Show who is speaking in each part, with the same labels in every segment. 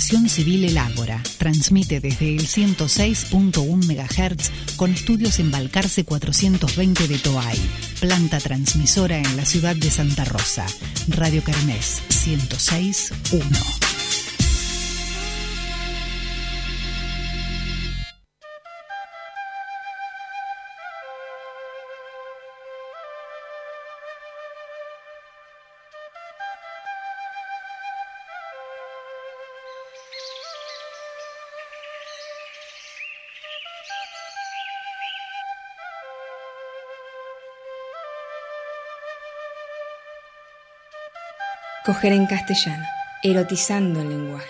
Speaker 1: Asociación Civil El Ágora. Transmite desde el 106.1 MHz con estudios en Balcarce 420 de Toay. Planta transmisora en la ciudad de Santa Rosa. Radio Kermés 106.1.
Speaker 2: Coger en castellano, erotizando el lenguaje.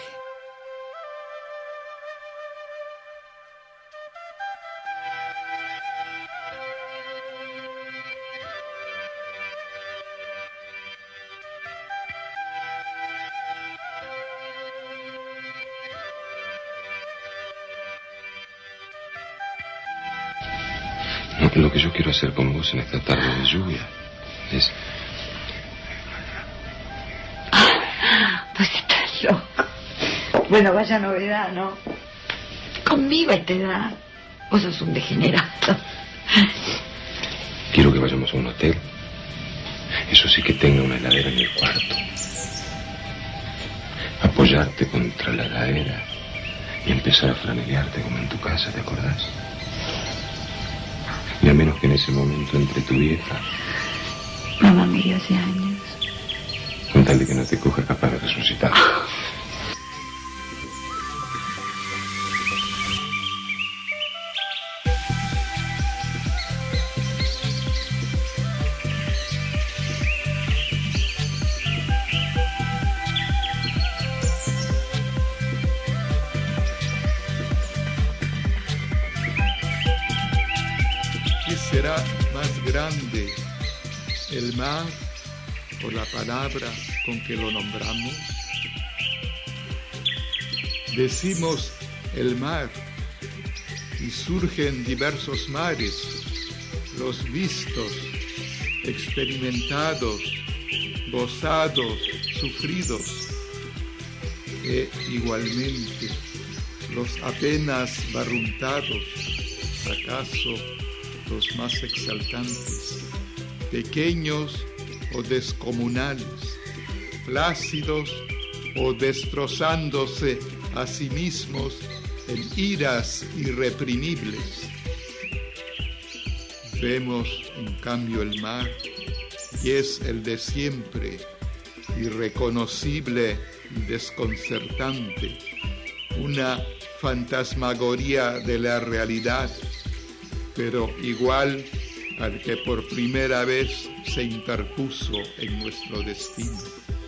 Speaker 3: Lo que yo quiero hacer con vos en esta tarde de lluvia es...
Speaker 4: Pues estás loco. Bueno, vaya novedad, ¿no? Conmigo a esta edad. Vos sos un degenerado.
Speaker 3: Quiero que vayamos a un hotel. Eso sí, que tenga una heladera en el cuarto. Apoyarte contra la heladera y empezar a franelearte como en tu casa, ¿te acordás? Y a menos que en ese momento entre tu vieja...
Speaker 4: Mamá murió hace años.
Speaker 3: Con tal de que no te coja capaz de resucitar.
Speaker 5: ¿Qué será más grande, el mar o la palabra con que lo nombramos? Decimos el mar y surgen diversos mares, los vistos, experimentados, gozados, sufridos, e igualmente los apenas barruntados, acaso los más exaltantes, pequeños o descomunales, plácidos o destrozándose a sí mismos en iras irreprimibles. Vemos en cambio el mar y es el de siempre, irreconocible y desconcertante, una fantasmagoría de la realidad, pero igual al que por primera vez se interpuso en nuestro destino.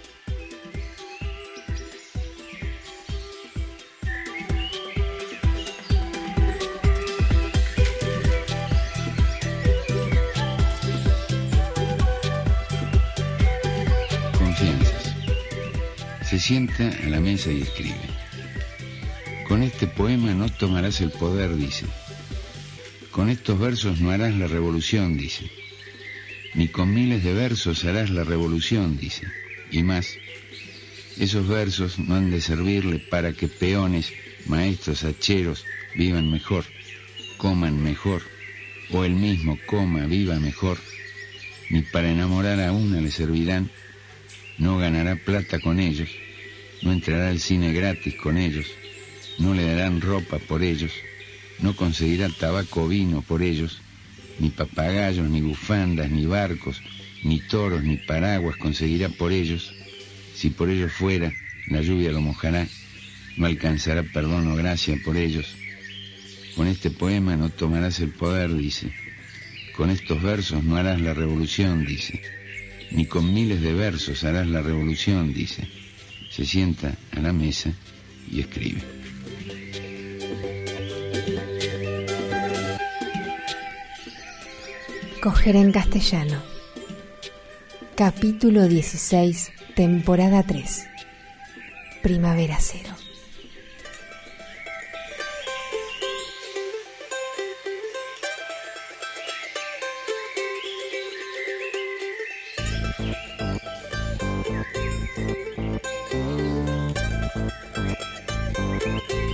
Speaker 6: Confianzas. Se sienta a la mesa y escribe. Con este poema no tomarás el poder, dice. Con estos versos no harás la revolución, dice. Ni con miles de versos harás la revolución, dice. Y más, esos versos no han de servirle para que peones, maestros, hacheros vivan mejor, coman mejor, o él mismo coma, viva mejor. Ni para enamorar a una le servirán. No ganará plata con ellos, no entrará al cine gratis con ellos, no le darán ropa por ellos, no conseguirá tabaco o vino por ellos, ni papagayos, ni bufandas, ni barcos, ni toros, ni paraguas conseguirá por ellos. Si por ellos fuera, la lluvia lo mojará, no alcanzará perdón o gracia por ellos. Con este poema no tomarás el poder, dice. Con estos versos no harás la revolución, dice. Ni con miles de versos harás la revolución, dice. Se sienta a la mesa y escribe.
Speaker 2: Coger en castellano. Capítulo 16, temporada 3. Primavera cero.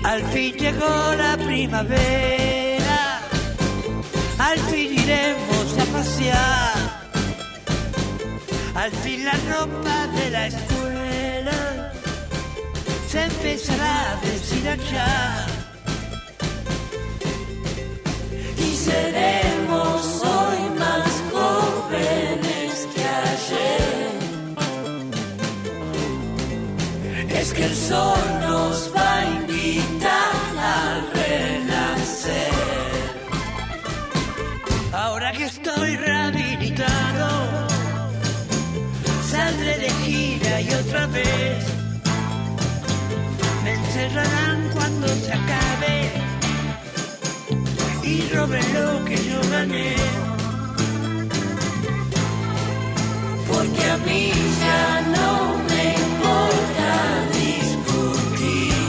Speaker 7: Al fin llegó la primavera, al fin iremos a pasear, al fin la ropa de la escuela se empezará a deshilachar y seremos hoy más jóvenes que ayer. Es que el sol nos va a invitar a renacer. Ahora que estoy rehabilitado, saldré de gira y otra vez me encerrarán cuando se acabe y roben lo que yo gané. Porque a mí ya no me importa discutir.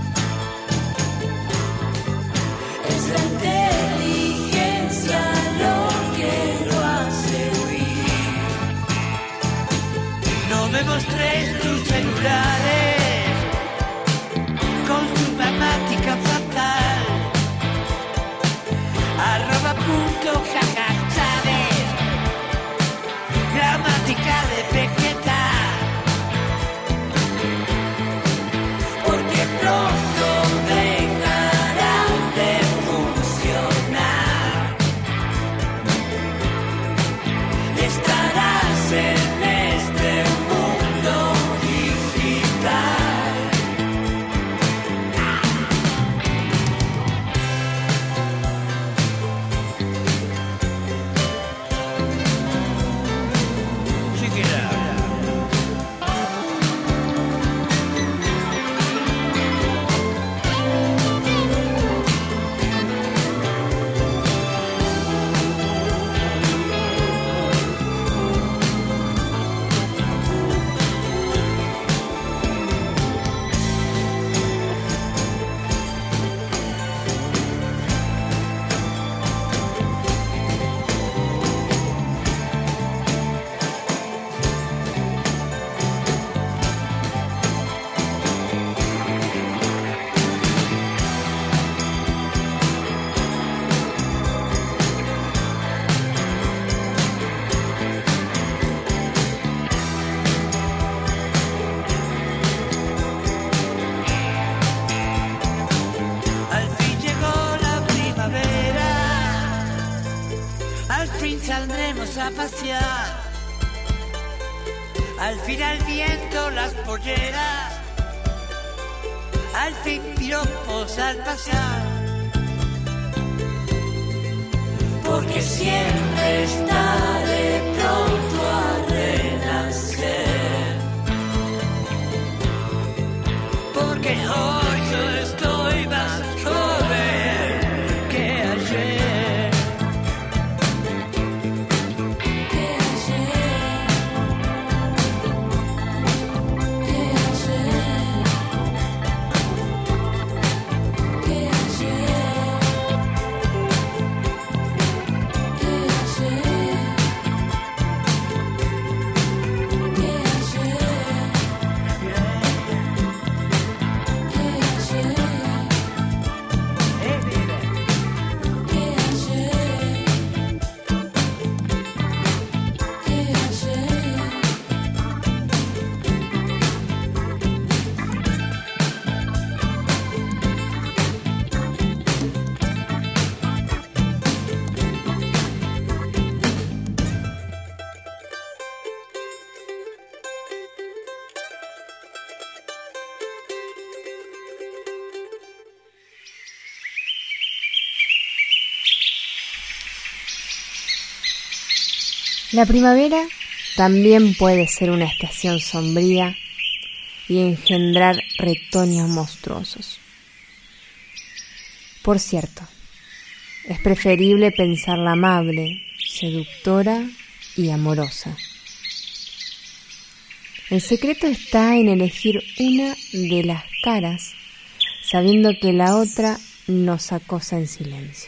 Speaker 7: Es la inteligencia lo que lo hace huir. No me mostres tus celulares con su gramática fatal. @jaja, ¿sabes? Gramática de Vegeta. Porque pronto dejará de funcionar. Estarás en este mundo digital. Check it out. Al fin llegó la primavera, al fin saldremos a pasear, al fin al viento las polleras, al fin piropos al pasear. Porque siempre estaré pronto a renacer. Porque hoy yo estoy más joven que ayer. Que ayer. Que ayer. Que ayer. Que ayer.
Speaker 2: La primavera también puede ser una estación sombría y engendrar retoños monstruosos. Por cierto, es preferible pensarla amable, seductora y amorosa. El secreto está en elegir una de las caras, sabiendo que la otra nos acosa en silencio.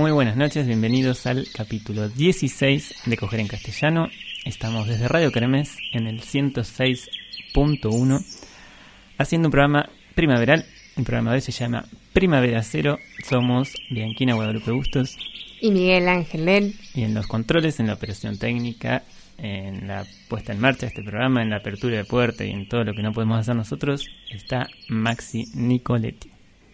Speaker 8: Muy buenas noches, bienvenidos al capítulo 16 de Coger en Castellano. Estamos desde Radio Kermés en el 106.1 haciendo un programa primaveral. El programa de hoy se llama Primavera Cero. Somos Bianquina Guadalupe Bustos
Speaker 2: y Miguel Ángel Lel.
Speaker 8: Y en los controles, en la operación técnica, en la puesta en marcha de este programa, en la apertura de puerta y en todo lo que no podemos hacer nosotros, está Maxi Nicoletti.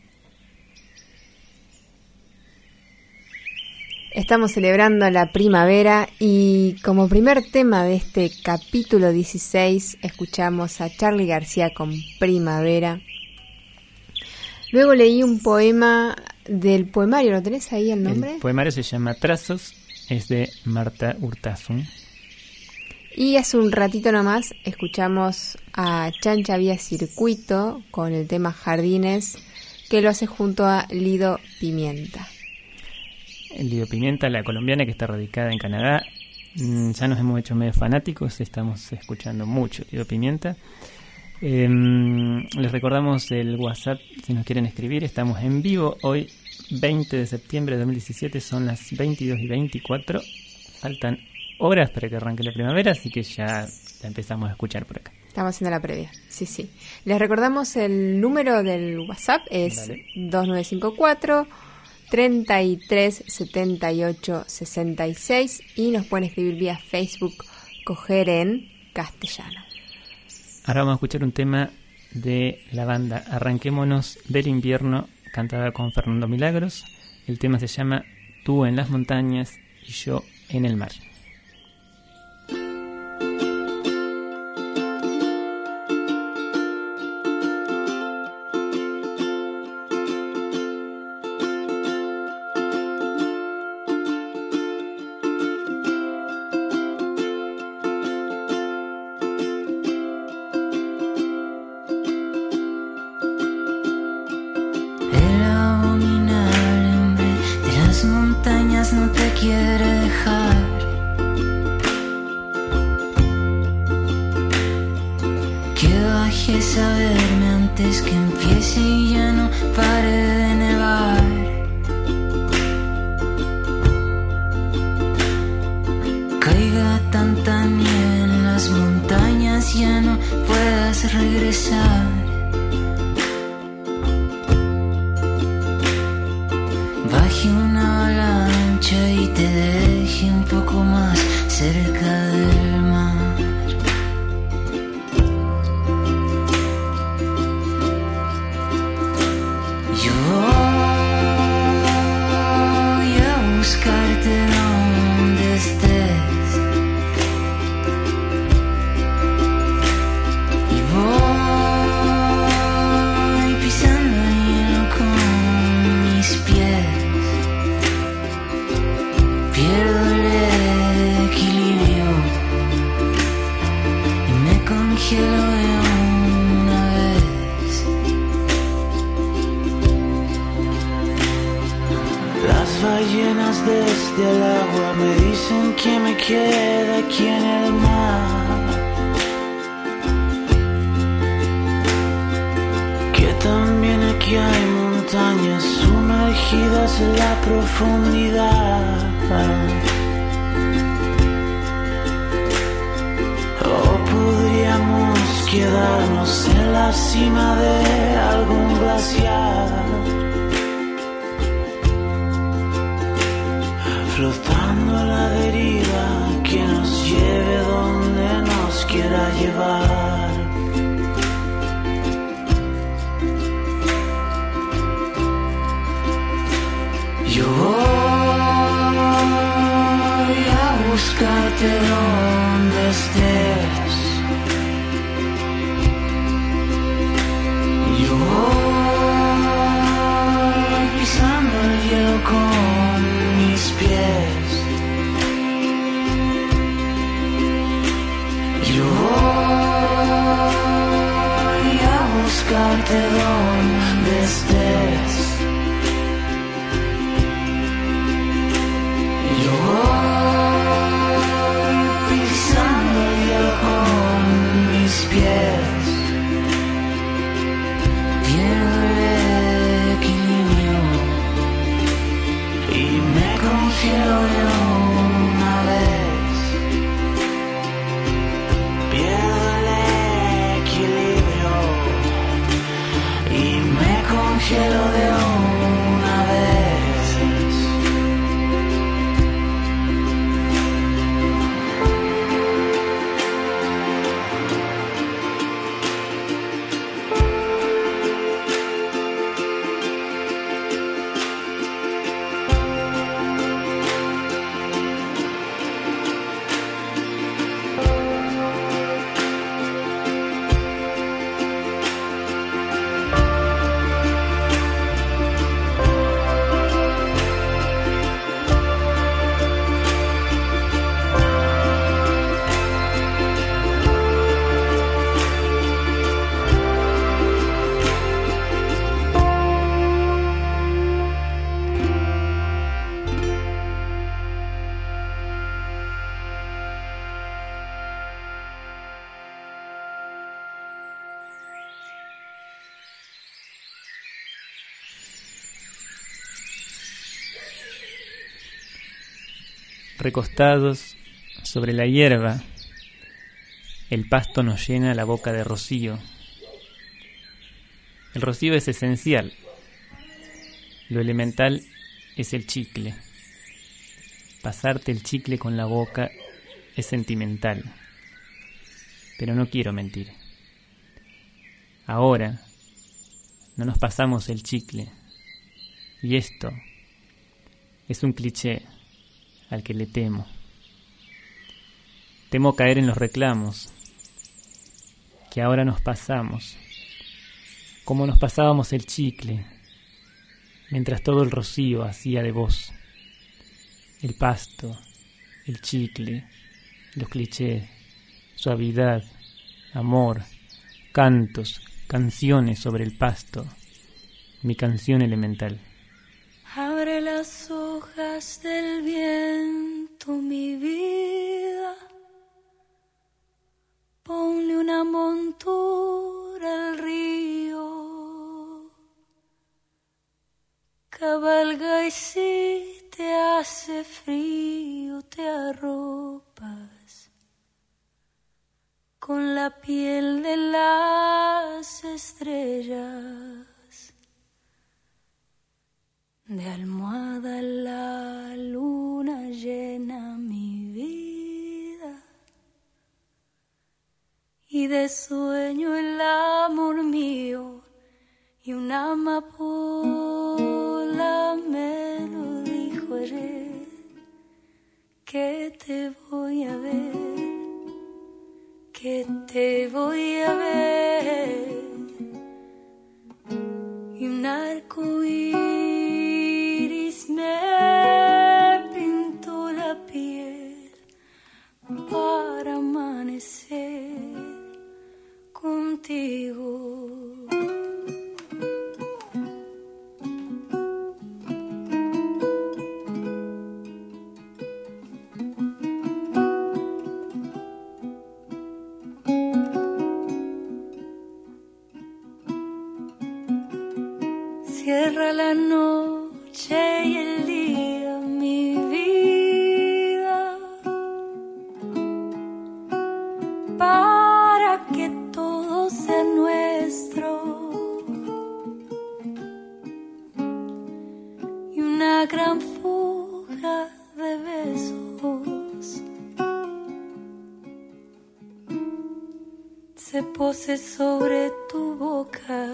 Speaker 2: Estamos celebrando la primavera y como primer tema de este capítulo 16 escuchamos a Charly García con Primavera. Luego leí un poema del poemario, ¿lo tenés ahí el nombre?
Speaker 8: El poemario se llama Trazos, es de Marta Urtasun.
Speaker 2: Y hace un ratito nomás escuchamos a Chancha Vía Circuito con el tema Jardines, que lo hace junto a Lido Pimienta.
Speaker 8: Lido Pimienta, la colombiana que está radicada en Canadá. Ya nos hemos hecho medio fanáticos, estamos escuchando mucho Lido Pimienta. Les recordamos el WhatsApp si nos quieren escribir. Estamos en vivo hoy, 20 de septiembre de 2017, son las 22:24. Faltan horas para que arranque la primavera, así que ya la empezamos a escuchar por acá.
Speaker 2: Estamos haciendo la previa, sí. Les recordamos el número del WhatsApp, es 2954 33 78 66 y nos pueden escribir vía Facebook Coger en Castellano.
Speaker 8: Ahora vamos a escuchar un tema de la banda Arranquémonos del Invierno, cantada con Fernando Milagros. El tema se llama Tú en las montañas y yo en el mar.
Speaker 9: No te quiere dejar. Que bajes a verme antes que empiece y ya no pare de nevar. Caiga tanta nieve en las montañas, ya no puedas regresar. Baje una avalancha y te deje un poco más cerca del mar. Yo voy a buscarte donde estés y voy pisando el hielo con mis pies. Pierdo el equilibrio y me congelo de una vez.
Speaker 10: Las ballenas desde el agua me dicen que me quede aquí en el mar, que también aquí hay montañas sumergidas en la profundidad. O podríamos quedarnos en la cima de algún glaciar, flotando a la deriva que nos lleve donde nos quiera llevar. Yo voy a buscarte donde estés. Yo voy pisando el hielo con mis pies. Yo voy a buscarte donde estés. Yo voy pisando el hielo con mis pies. Pierdo el equilibrio y me
Speaker 8: Recostados sobre la hierba, el pasto nos llena la boca de rocío. El rocío es esencial. Lo elemental es el chicle. Pasarte el chicle con la boca es sentimental. Pero no quiero mentir. Ahora no nos pasamos el chicle. Y esto es un cliché al que le temo. Temo caer en los reclamos que ahora nos pasamos, como nos pasábamos el chicle, mientras todo el rocío hacía de voz. El pasto, el chicle, los clichés, suavidad, amor, cantos, canciones sobre el pasto, mi canción elemental.
Speaker 11: Abre las hojas del viento, mi vida. Ponle una montura al río. Cabalga y si te hace frío, te arropas con la piel de las estrellas. De almohada la luna llena mi vida y de sueño el amor mío, y una amapola me lo dijo ayer, que te voy a ver, que te voy a ver, y un arco iris me pintó la piel para amanecer contigo. Cierra la noche y el día, mi vida, para que todo sea nuestro, y una gran fuga de besos se pose sobre tu boca.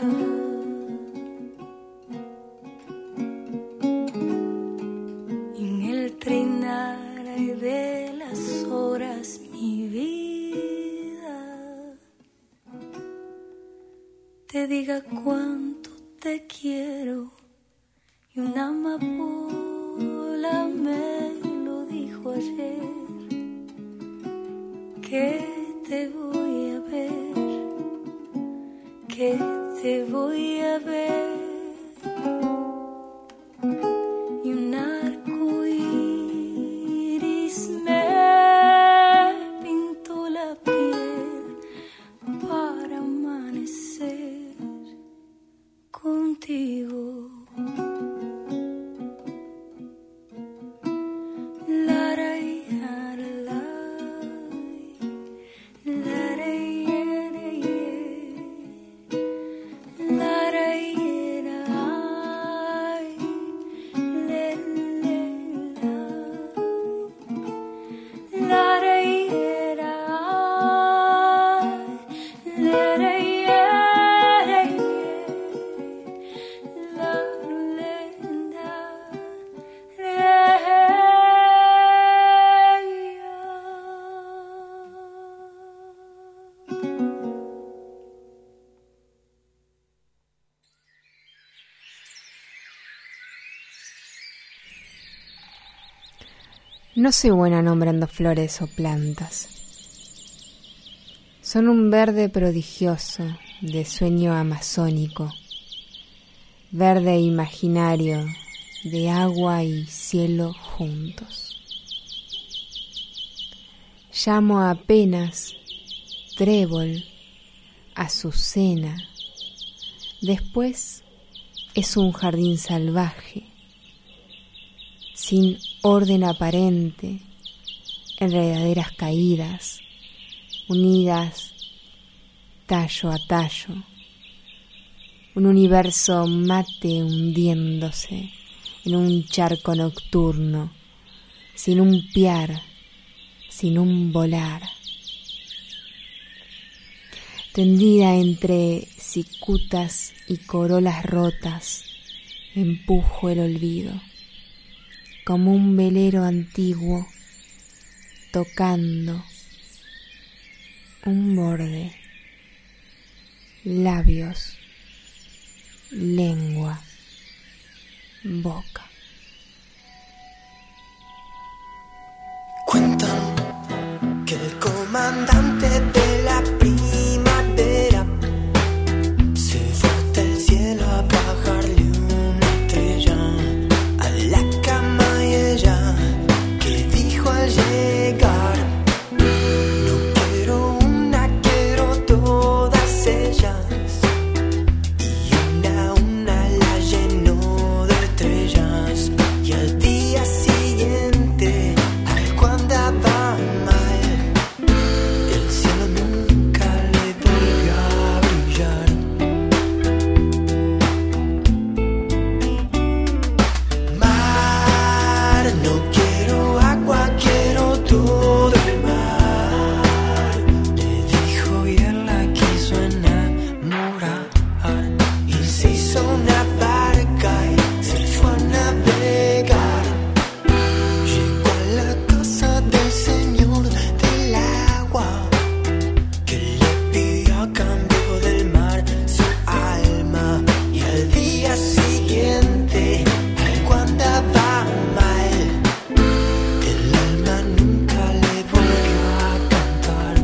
Speaker 11: De las horas, mi vida, te diga cuánto te quiero, y una amapola me lo dijo ayer, que te voy a ver, que te voy a ver, y un arco iris me pintó la piel para amanecer contigo.
Speaker 2: No soy buena nombrando flores o plantas. Son un verde prodigioso de sueño amazónico, verde imaginario de agua y cielo juntos. Llamo apenas trébol, azucena, después es un jardín salvaje, sin orden aparente enredaderas caídas, unidas tallo a tallo, un universo mate hundiéndose en un charco nocturno, sin un piar, sin un volar. Tendida entre cicutas y corolas rotas, empujo el olvido, como un velero antiguo, tocando un borde, labios, lengua, boca.
Speaker 12: Cuentan que el comandante de la primavera se fue hasta el cielo a bajarle una estrella a la cama y ella que dijo al llegar: no quiero una, quiero todas ellas. Y una la llenó de estrellas y al día siguiente algo andaba mal. El cielo nunca le volvió a brillar. Mar, no quiero agua, quiero todo el mar, le dijo y él la quiso enamorar. Y se hizo una barca y se fue a navegar. Llegó a la casa del señor del agua, que le pidió a cambio del mar su alma. Y al día siguiente algo andaba mal. El alma nunca le volvió a cantar.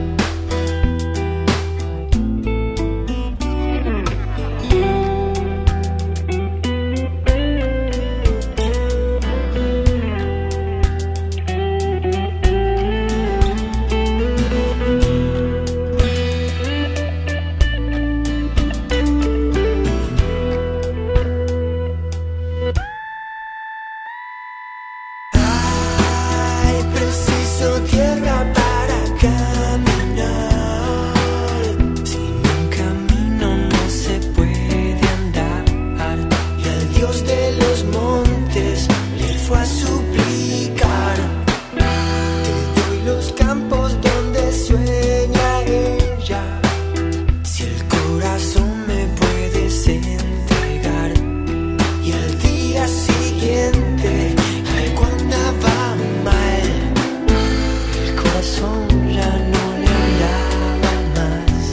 Speaker 12: Hay preciso tierra para caminar. Sin un camino no se puede andar. Y al Dios de los montes le fue a suplicar: te doy los campos donde sueña ella, si el corazón me puedes entregar. Y al día siguiente algo andaba mal. El corazón ya no le andaba más.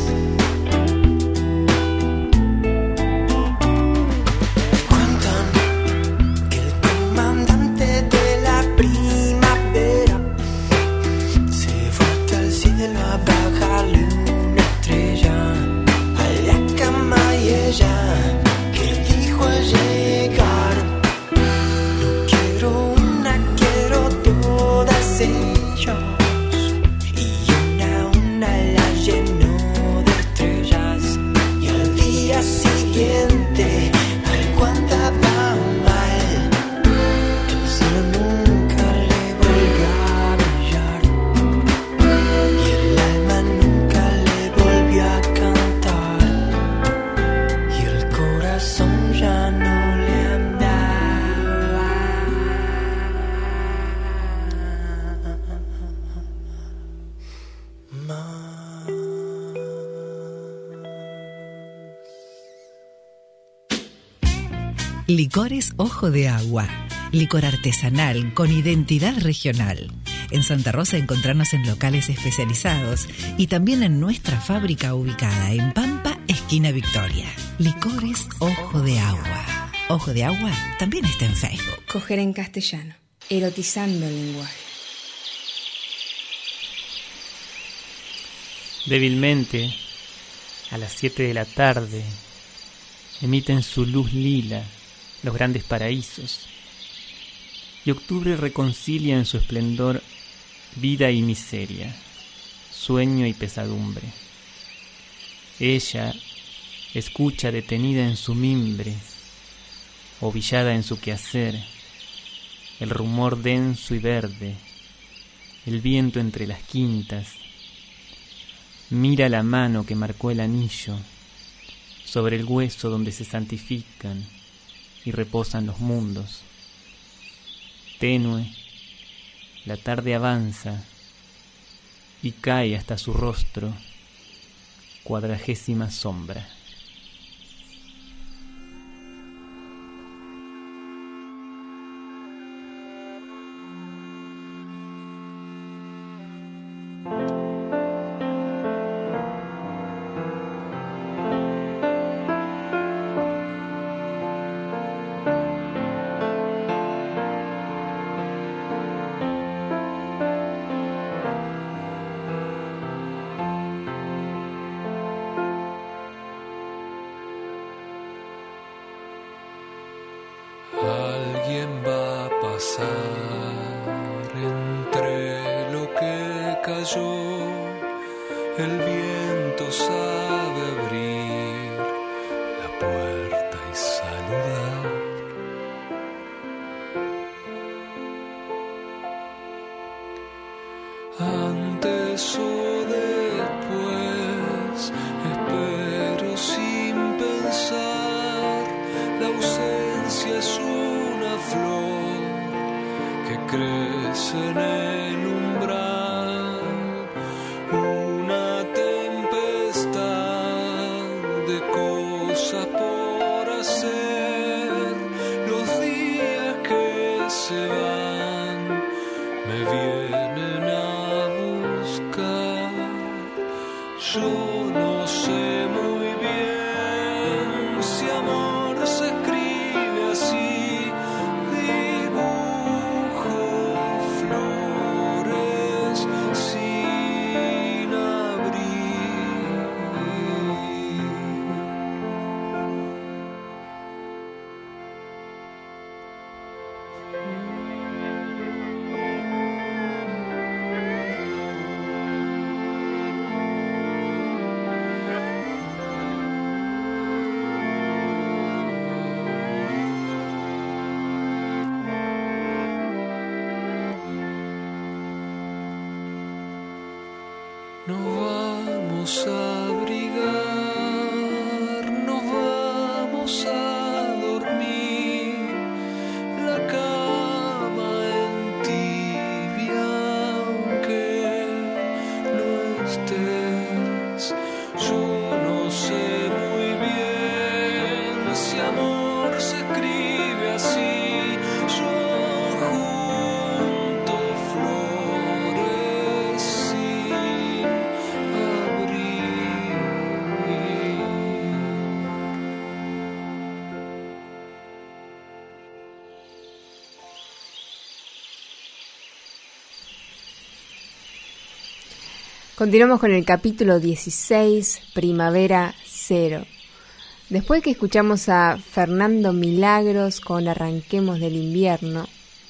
Speaker 12: Cuentan que el comandante de la primavera se fue hasta el cielo a bajarle una estrella a la cama y ella que dijo al llegar: no quiero una, quiero todas ellas. Y una la llenó de estrellas y al día siguiente algo andaba mal. El cielo nunca le volvió a brillar y el alma nunca le volvió a cantar. Y el corazón ya no le andaba más.
Speaker 1: Licores Ojo de Agua. Licor artesanal con identidad regional. En Santa Rosa encontrarnos en locales especializados y también en nuestra fábrica ubicada en Pampa, esquina Victoria. Licores Ojo de Agua. Ojo de Agua también está en Facebook.
Speaker 2: Coger en castellano, erotizando el lenguaje.
Speaker 8: Débilmente, a las 7 de la tarde, emiten su luz lila los grandes paraísos, y octubre reconcilia en su esplendor vida y miseria, sueño y pesadumbre. Ella escucha detenida en su mimbre, ovillada en su quehacer, el rumor denso y verde el viento entre las quintas. Mira la mano que marcó el anillo sobre el hueso donde se santifican y reposan los mundos. Tenue, la tarde avanza y cae hasta su rostro, 40ª sombra.
Speaker 13: Alguien va a pasar entre lo que cayó. El viento sabe abrir la puerta y saludar. Antes o después, espero sin pensar. La ausencia es una flor que crece en el umbral, una tempestad de cosas por hacer. Los días que se van me vienen a buscar. Yo no sé muy bien si amor se escribe así. Dibujo flores sin abrir. Nos vamos a abrigar, nos vamos a dormir. La cama en tibia, aunque no estés. Yo no sé muy bien si amor se escribe así. Yo junto flores sin abrir.
Speaker 2: Continuamos con el capítulo 16, Primavera Cero. Después que escuchamos a Fernando Milagros con Arranquemos del Invierno,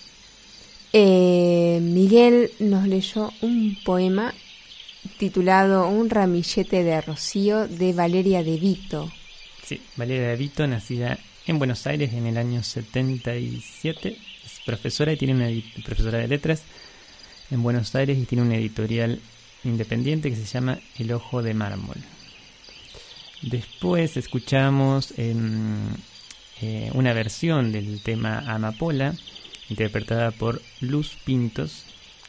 Speaker 2: Miguel nos leyó un poema titulado Un ramillete de rocío de Valeria de Vito.
Speaker 8: Sí, Valeria de Vito, nacida en Buenos Aires en el año 77, es profesora y tiene profesora de letras en Buenos Aires y tiene una editorial independiente que se llama El Ojo de Mármol. Después escuchamos una versión del tema Amapola, interpretada por Luz Pintos.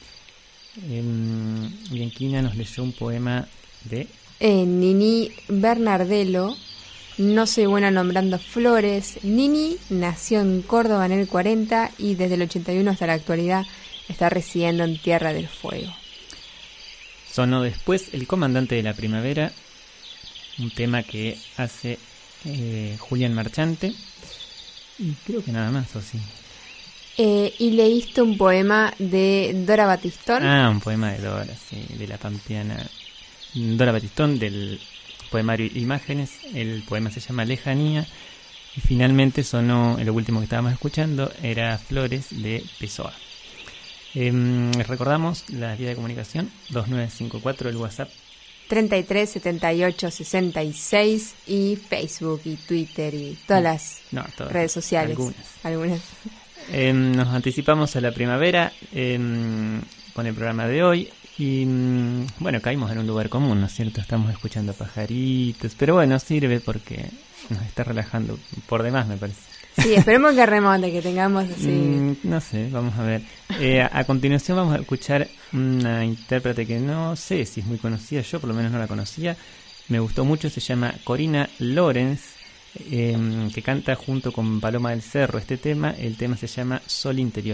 Speaker 8: Bianquina nos leyó un poema de
Speaker 2: Nini Bernardello. No soy buena nombrando flores. Nini nació en Córdoba en el 40 y desde el 81 hasta la actualidad está residiendo en Tierra del Fuego.
Speaker 8: Sonó después El Comandante de la Primavera, un tema que hace Julián Marchante, y creo que nada más, ¿o sí?
Speaker 2: Y leíste un poema de Dora Batistón.
Speaker 8: Un poema de Dora, sí, de la pampeana Dora Batistón, del poemario Imágenes. El poema se llama Lejanía, y finalmente sonó, lo último que estábamos escuchando era Flores de Pessoa. Recordamos la vía de comunicación 2954, el WhatsApp
Speaker 2: 33 78 66 y Facebook y Twitter y todas las redes sociales.
Speaker 8: Algunas. Nos anticipamos a la primavera. con el programa de hoy. Y bueno, caímos en un lugar común, ¿no es cierto? Estamos escuchando pajaritos, pero bueno, sirve porque nos está relajando por demás, me parece.
Speaker 2: Sí, esperemos que remonte, que tengamos así.
Speaker 8: No sé, vamos a ver. A continuación vamos a escuchar una intérprete que no sé si es muy conocida, yo por lo menos no la conocía. Me gustó mucho, se llama Corina Lorenz, que canta junto con Paloma del Cerro este tema. El tema se llama Sol Interior.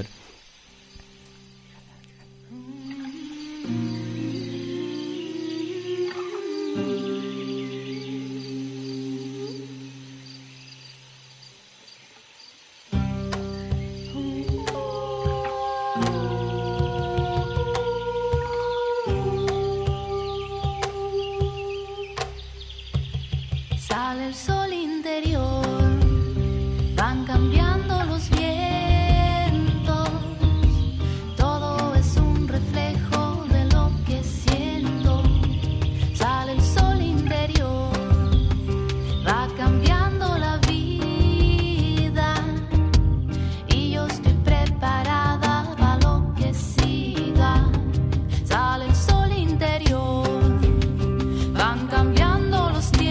Speaker 11: Sale el sol interior, van cambiando los vientos, todo es un reflejo de lo que siento. Sale el sol interior, va cambiando la vida y yo estoy preparada para lo que siga. Sale el sol interior, van cambiando los tiempos.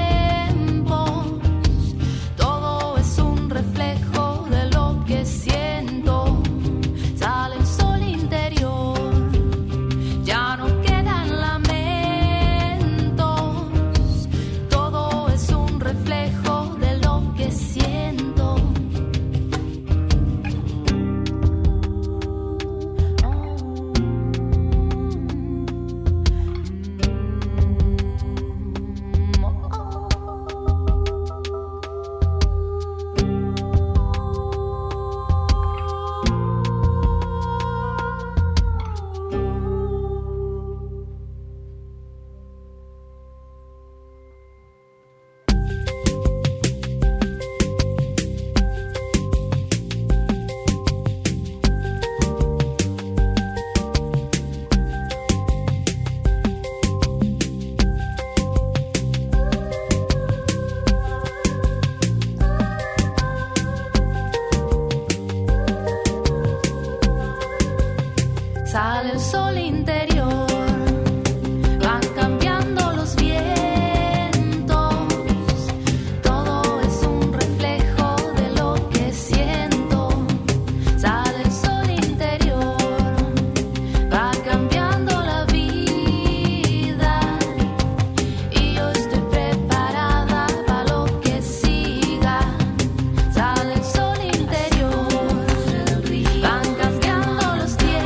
Speaker 11: Sale el sol interior, van cambiando los vientos, todo es un reflejo de lo que siento. Sale el sol interior, va cambiando la vida y yo estoy preparada para lo que siga. Sale el sol interior, van cambiando los tiempos.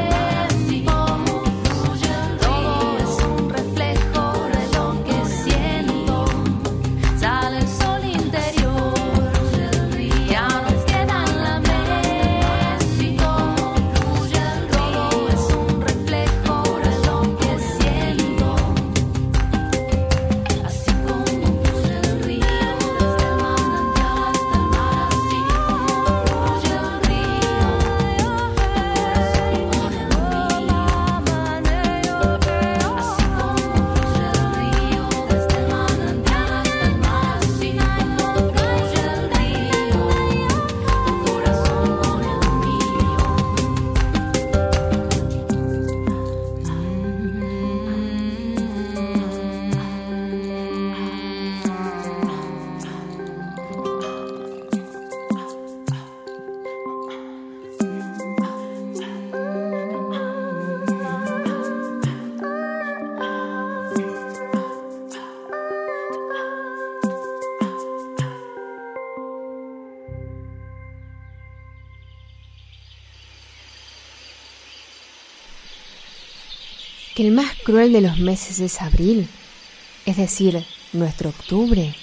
Speaker 2: Que el más cruel de los meses es abril, es decir, nuestro octubre.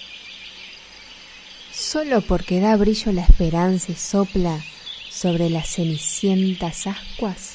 Speaker 2: Solo porque da brillo la esperanza y sopla sobre las cenicientas ascuas.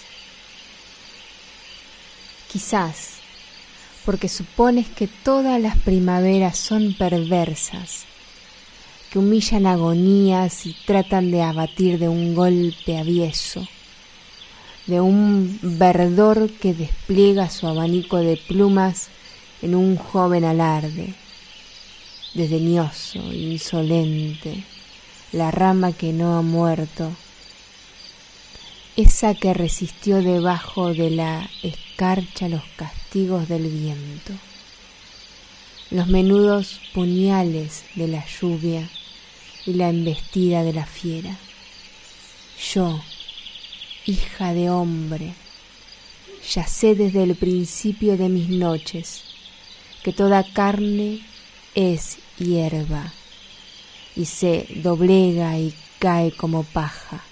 Speaker 2: Quizás porque supones que todas las primaveras son perversas, que humillan agonías y tratan de abatir de un golpe avieso, de un verdor que despliega su abanico de plumas en un joven alarde, desdeñoso, insolente, la rama que no ha muerto, esa que resistió debajo de la escarcha los castigos del viento, los menudos puñales de la lluvia y la embestida de la fiera. Yo, hija de hombre, ya sé desde el principio de mis noches que toda carne es hierba y se doblega y cae como paja.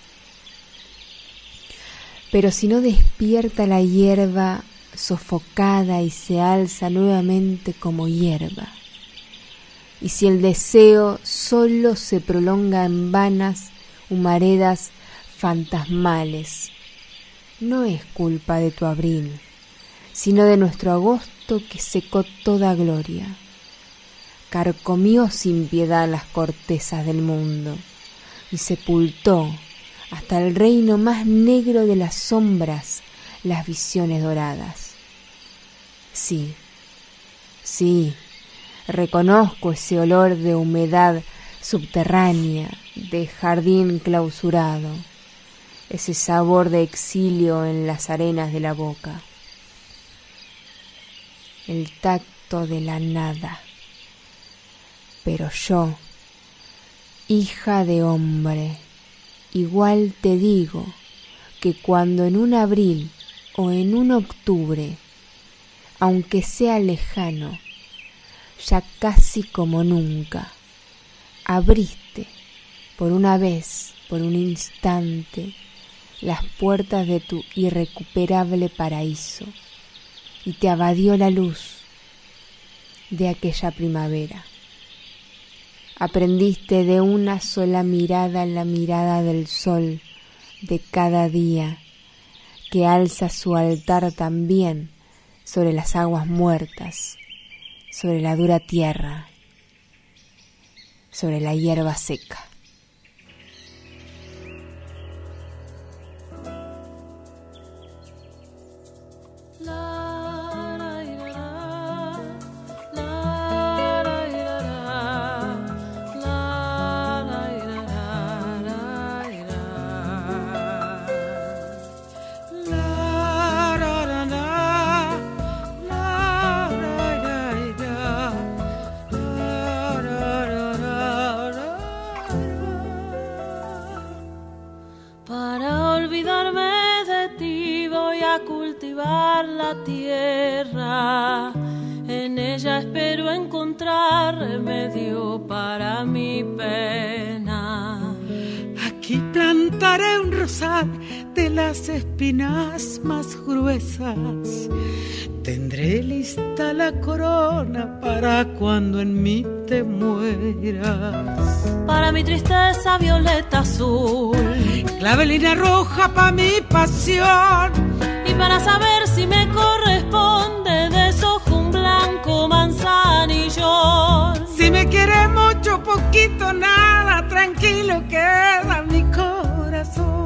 Speaker 2: Pero si no despierta la hierba sofocada y se alza nuevamente como hierba, y si el deseo solo se prolonga en vanas humaredas fantasmales, no es culpa de tu abril, sino de nuestro agosto que secó toda gloria, carcomió sin piedad las cortezas del mundo y sepultó hasta el reino más negro de las sombras las visiones doradas. Sí, sí, reconozco ese olor de humedad subterránea, de jardín clausurado, ese sabor de exilio en las arenas de la boca, el tacto de la nada. Pero yo, hija de hombre, igual te digo que cuando en un abril o en un octubre, aunque sea lejano, ya casi como nunca, abriste por una vez, por un instante, las puertas de tu irrecuperable paraíso y te abadió la luz de aquella primavera. Aprendiste de una sola mirada la mirada del sol de cada día, que alza su altar también sobre las aguas muertas, sobre la dura tierra, sobre la hierba seca.
Speaker 14: La tierra, en ella espero encontrar remedio para mi pena.
Speaker 15: Aquí plantaré un rosal de las espinas más gruesas. Tendré lista la corona para cuando en mí te mueras.
Speaker 14: Para mi tristeza violeta azul,
Speaker 15: clavelina roja para mi pasión.
Speaker 14: Y para saber si me corresponde, deshojo un blanco manzanillón.
Speaker 15: Si me quiere mucho, poquito, nada, tranquilo queda mi corazón.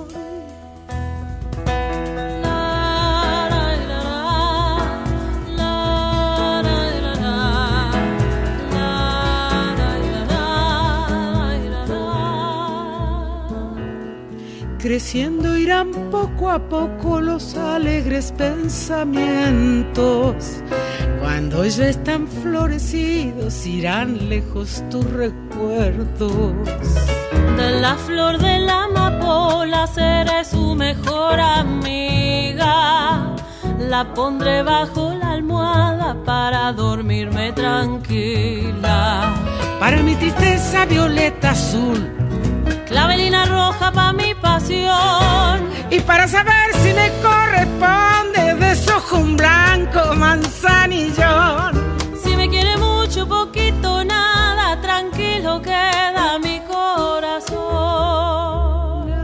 Speaker 15: Creciendo irán poco a poco los alegres pensamientos. Cuando ya están florecidos irán lejos tus recuerdos.
Speaker 14: De la flor de la amapola seré su mejor amiga. La pondré bajo la almohada para dormirme tranquila.
Speaker 15: Para mi tristeza violeta azul,
Speaker 14: clavelina roja pa' mi pasión.
Speaker 15: Y para saber si me corresponde, deshojo un blanco manzanillón.
Speaker 14: Si me quiere mucho, poquito, nada, tranquilo queda mi corazón.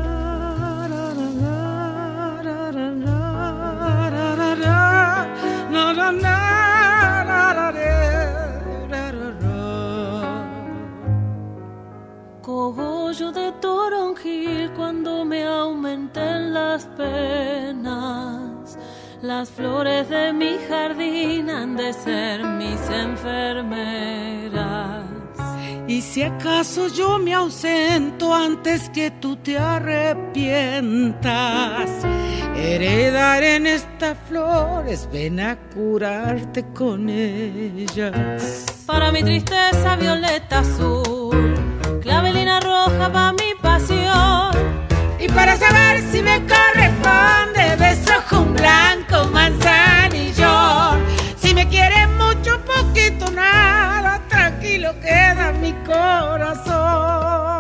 Speaker 14: Cogollo de toronjil cuando me aumenten las penas. Las flores de mi jardín han de ser mis enfermeras.
Speaker 15: Y si acaso yo me ausento antes que tú te arrepientas, heredaré en estas flores, ven a curarte con ellas.
Speaker 14: Para mi tristeza violeta azul, clavelina roja pa' mi pasión.
Speaker 15: Y para saber si me corresponde, beso un blanco manzanillón. Si me quieres mucho, poquito, nada, tranquilo queda mi corazón.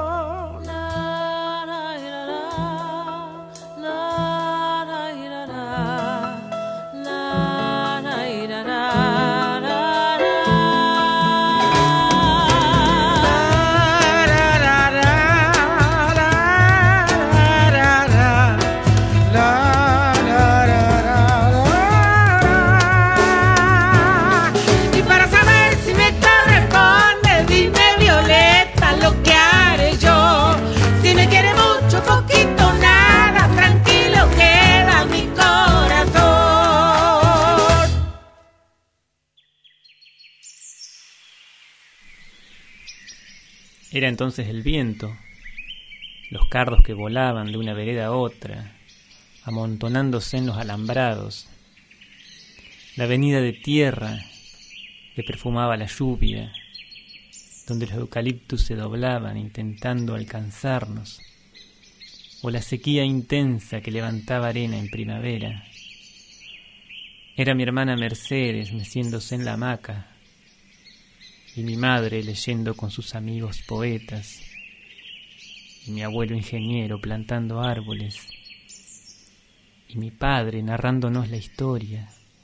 Speaker 8: Era entonces el viento, los cardos que volaban de una vereda a otra, amontonándose en los alambrados, la avenida de tierra que perfumaba la lluvia, donde los eucaliptus se doblaban intentando alcanzarnos, o la sequía intensa que levantaba arena en primavera. Era mi hermana Mercedes meciéndose en la hamaca, y mi madre leyendo con sus amigos poetas, y mi abuelo ingeniero plantando árboles, y mi padre narrándonos la historia.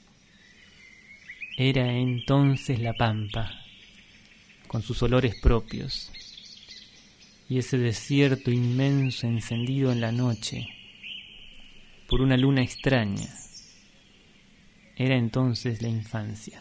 Speaker 8: Era entonces la pampa, con sus olores propios, y ese desierto inmenso encendido en la noche por una luna extraña. Era entonces la infancia.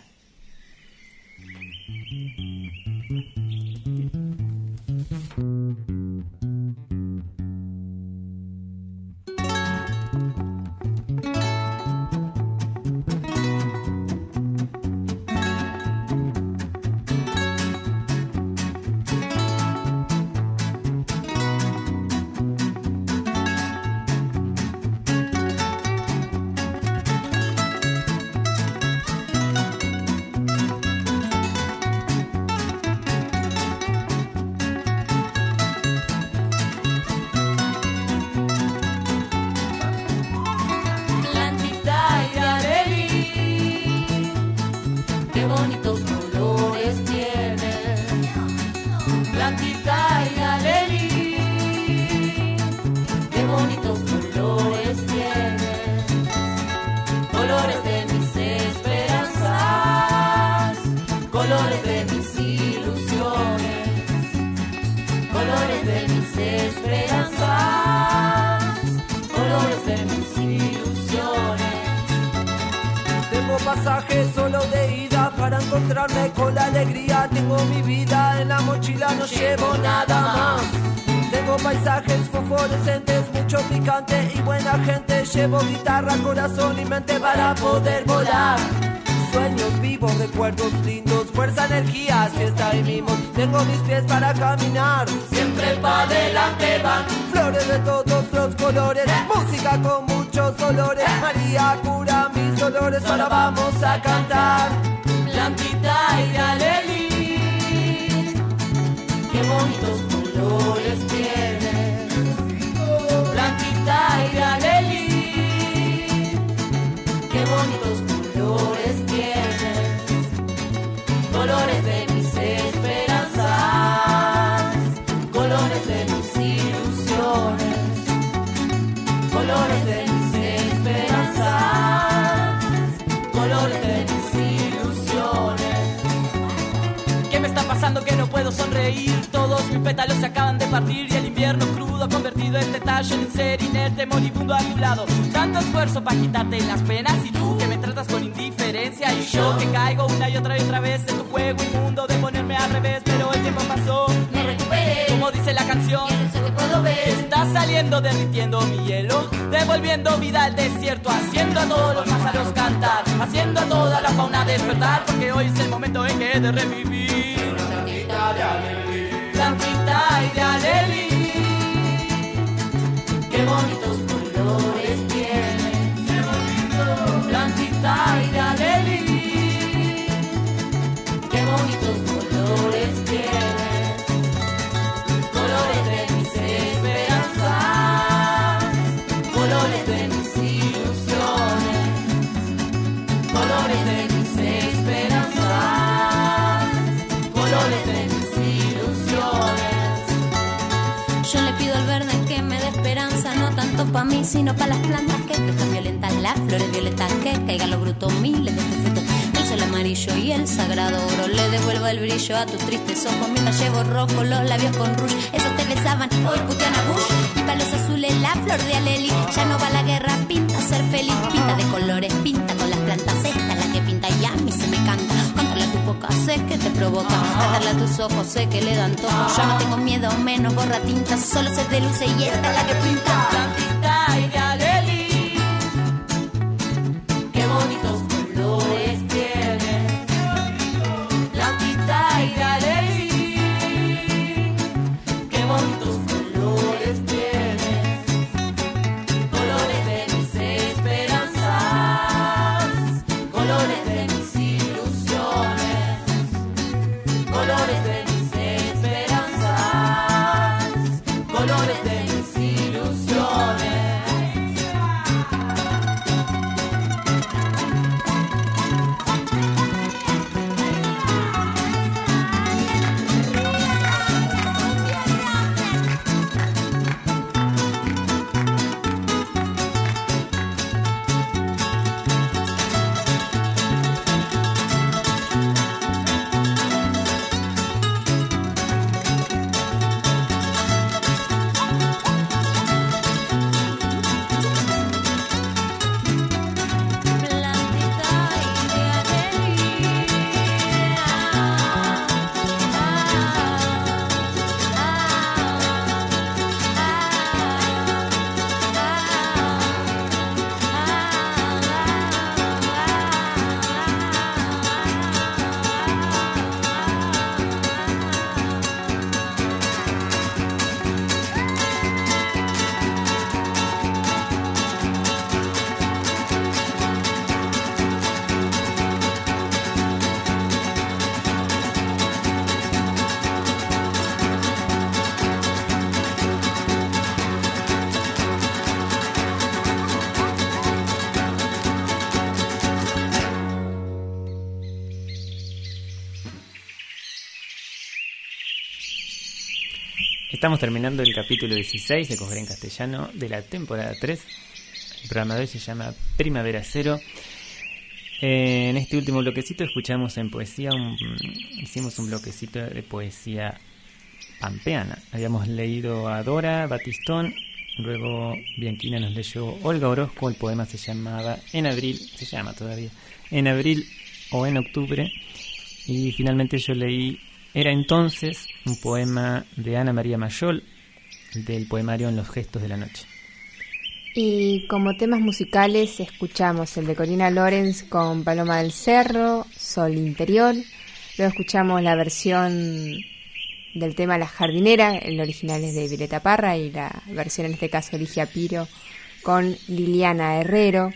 Speaker 16: Pasaje solo de ida para encontrarme con la alegría. Tengo mi vida en la mochila, no llevo nada más. Tengo paisajes fosforescentes, mucho picante y buena gente. Llevo guitarra, corazón y mente para poder volar. Sueños vivos, recuerdos lindos, fuerza, energía, fiesta y mimos. Tengo mis pies para caminar, siempre pa' adelante van. Flores de todos los colores, música con muchos olores. María cura mis dolores, ahora vamos a cantar. Plantita y alelí, qué bonitos colores tienes. Plantita y alelí, qué bonitos colores tienes. Colores de mis esperanzas, colores de mis ilusiones. Colores de mis esperanzas, colores de mis ilusiones.
Speaker 17: ¿Qué me está pasando que no puedo sonreír? Todos mis pétalos se acaban de partir y el invierno crudo ha convertido este tallo en un ser inerte moribundo a tu lado. Tanto esfuerzo para quitarte las penas y tú que me tratas con indiferencia y yo que caigo una y otra vez en tu juego inmundo de ponerme al revés, pero el tiempo pasó.
Speaker 18: Me recuperé,
Speaker 17: como dice la canción,
Speaker 18: que puedo ver.
Speaker 17: Está saliendo derritiendo mi hielo, devolviendo vida al desierto, haciendo a todos los pájaros cantar, haciendo a toda la fauna despertar, porque hoy es el momento en que he de revivir.
Speaker 16: Una tantita de alegría.
Speaker 17: Blanquita y de Aleli, qué bonitos colores tienes. Qué bonito. Blanquita y de Aleli, qué bonitos colores tienes. Colores de mis esperanzas, colores de mis ilusiones, colores de mis esperanzas, colores de mis ilusiones.
Speaker 18: Yo le pido al verde que me dé esperanza, no tanto pa' mí, sino pa' las plantas que crezcan violentas, las flores violetas, que caigan los brutos miles de tus frutos. El sol amarillo y el sagrado oro, le devuelva el brillo a tus tristes ojos. Mientras llevo rojo los labios con rouge, esos te besaban, hoy putean a Bush. Y pa' los azules la flor de Aleli, ya no va la guerra, pinta ser feliz. Pinta de colores, pinta con las plantas, esta es la que pinta y a mí se me canta. Cantarle a tu boca, sé que te provoca, cantarle a tus ojos, sé que le dan toco. Yo no tengo miedo, menos borra tinta, solo sé de luces y esta es la que pinta.
Speaker 17: Blanquita y de Aleli, qué bonitos colores tienes. Blanquita y de Aleli, qué bonitos colores tienes. Colores de mis esperanzas, colores de mis ilusiones, colores de mis esperanzas, colores de mis ilusiones.
Speaker 8: Estamos terminando el capítulo 16 de Coger en Castellano de la temporada 3. El programa de hoy se llama Primavera Cero. En este último bloquecito escuchamos en poesía, hicimos un bloquecito de poesía pampeana. Habíamos leído a Dora Batistón, luego Bianquina nos leyó Olga Orozco, el poema se llamaba En Abril, se llama todavía, En Abril o en Octubre, y finalmente yo leí Era Entonces, un poema de Ana María Mayol, del poemario En los gestos de la noche.
Speaker 2: Y como temas musicales escuchamos el de Corina Lorenz con Paloma del Cerro, Sol Interior. Luego escuchamos la versión del tema La Jardinera, el original es de Violeta Parra y la versión en este caso Ligia Piro con Liliana Herrero.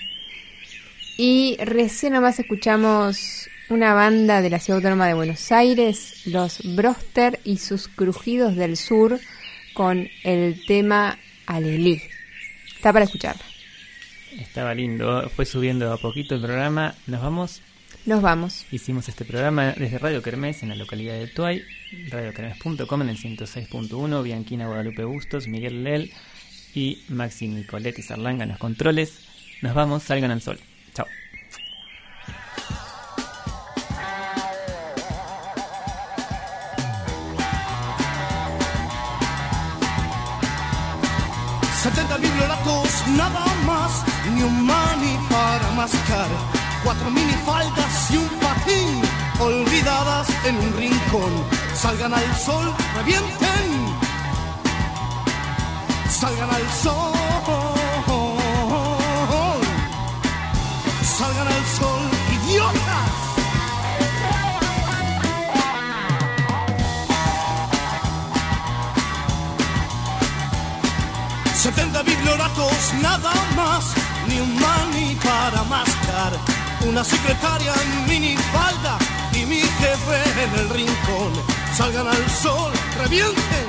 Speaker 2: Y recién nomás escuchamos una banda de la Ciudad Autónoma de Buenos Aires, Los Broster y sus Crujidos del Sur, con el tema Alelí. Está para escucharla.
Speaker 8: Estaba lindo, fue subiendo a poquito el programa. ¿Nos vamos?
Speaker 2: Nos vamos.
Speaker 8: Hicimos este programa desde Radio Kermés en la localidad de Tuay, radiokermés.com en el 106.1, Bianquina Guadalupe Bustos, Miguel Lel y Maxi Nicoletti Sarlanga en los controles. Nos vamos, salgan al sol. Chao.
Speaker 19: Bibliolatos, nada más, ni un mani para mascar, 4 minifaldas y un patín, olvidadas en un rincón. Salgan al sol, revienten, salgan al sol, salgan al sol, idiotas. 70 biblioratos nada más, ni un mani para mascar, una secretaria en minifalda y mi jefe en el rincón. Salgan al sol, revienten,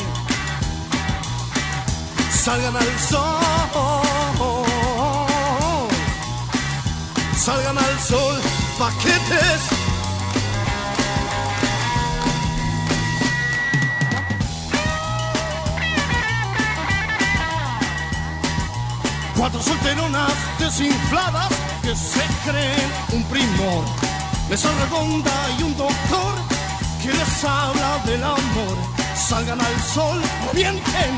Speaker 19: salgan al sol, salgan al sol, paquetes. Cuatro solteronas desinfladas que se creen un primor, mesa redonda y un doctor que les habla del amor. Salgan al sol, revienten,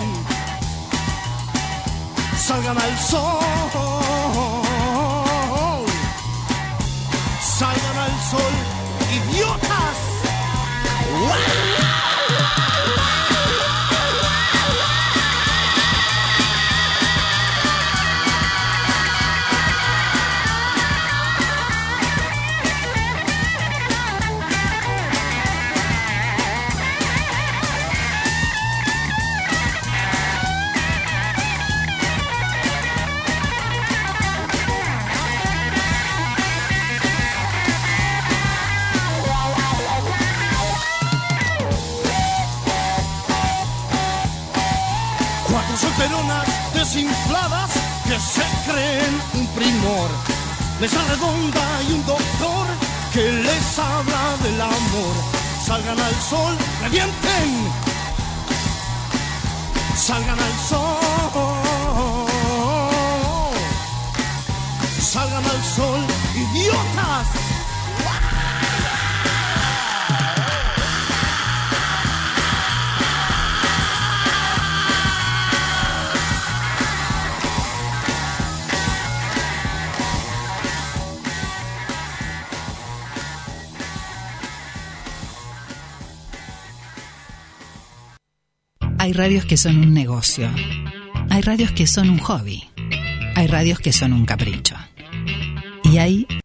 Speaker 19: salgan al sol, salgan al sol, idiotas. ¡Wow! Solteronas desinfladas que se creen un primor, mesa redonda y un doctor que les habla del amor. Salgan al sol, revienten, salgan al sol, salgan al sol, idiotas.
Speaker 1: Hay radios que son un negocio. Hay radios que son un hobby. Hay radios que son un capricho. Y hay